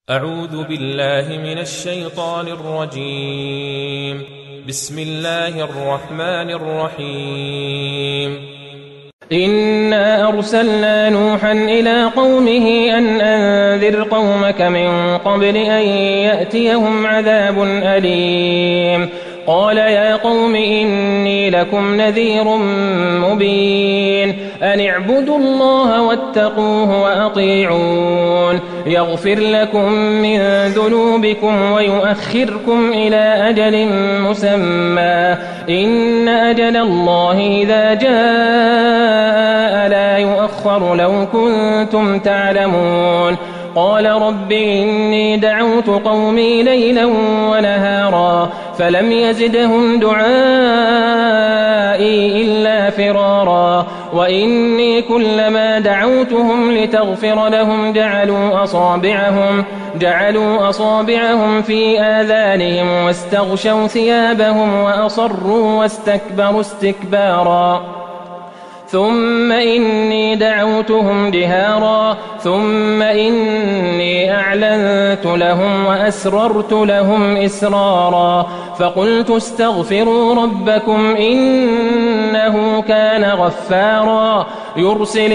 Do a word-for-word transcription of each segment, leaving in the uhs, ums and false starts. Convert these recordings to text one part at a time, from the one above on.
أعوذ بالله من الشيطان الرجيم. بسم الله الرحمن الرحيم. إنا أرسلنا نوحا إلى قومه أن أنذر قومك من قبل أن يأتيهم عذاب أليم. قال يا قوم إني لكم نذير مبين أن اعبدوا الله واتقوه وأطيعون يغفر لكم من ذنوبكم ويؤخركم إلى أجل مسمى إن أجل الله إذا جاء لا يؤخر لو كنتم تعلمون. قال رب إني دعوت قومي ليلا ونهارا فلم يزدهم دعائي إلا فرارا وإني كلما دعوتهم لتغفر لهم جعلوا أصابعهم جعلوا أصابعهم في آذانهم واستغشوا ثيابهم وأصروا واستكبروا استكبارا ثم إني دعوتهم جهارا ثم إني أعلنت لهم وأسررت لهم إسرارا فقلت استغفروا ربكم إنه كان غفارا يرسل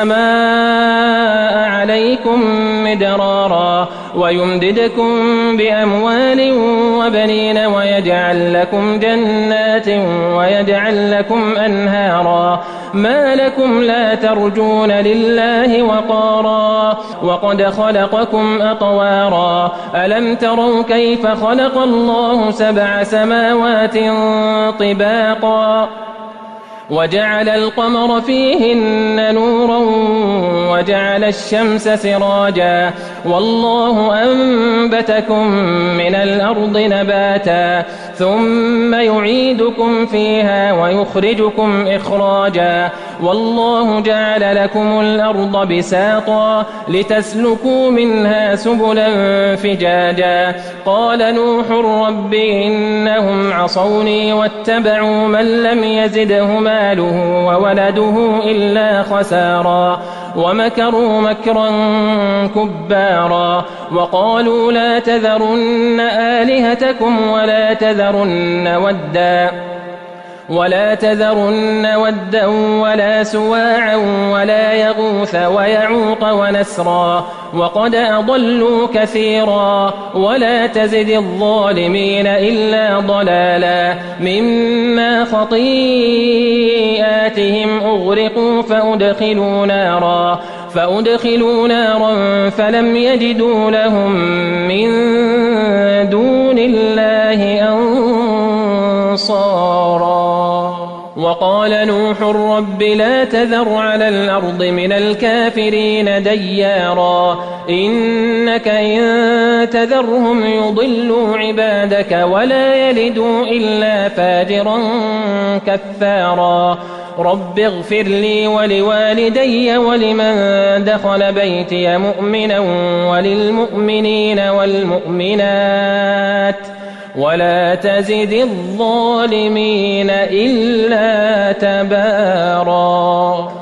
السماء عليكم مدرارا ويمددكم بأموال وبنين ويجعل لكم جنات ويجعل لكم أنهارا ما لكم لا ترجون لله وقارا وقد خلقكم أطوارا ألم تروا كيف خلق الله سبع سماوات طباقا وجعل القمر فيهن نورا وجعل الشمس سراجا والله أنبتكم من الأرض نباتا ثم يعيدكم فيها ويخرجكم إخراجا والله جعل لكم الأرض بساطا لتسلكوا منها سبلا فجاجا. قال نوح رب إنهم عصوني واتبعوا من لم يزده ماله وولده إلا خسارا ومكروا مكرا كبارا وقالوا لا تذرن آلهتكم ولا تذرن ودا ولا تذرن ودا ولا سواعا ولا يغوث ويعوق ونسرا وقد أضلوا كثيرا ولا تزد الظالمين إلا ضلالا مما خطيئاتهم أغرقوا فأدخلوا نارا فأدخلوا نارا فلم يجدوا لهم من دون الله أنصارا. وقال نوح رب لا تذر على الأرض من الكافرين ديارا إنك إن تذرهم يضلوا عبادك ولا يلدوا إلا فاجرا كفارا. رب اغفر لي ولوالدي ولمن دخل بيتي مؤمنا وللمؤمنين والمؤمنات ولا تزد الظالمين إلا تبارا.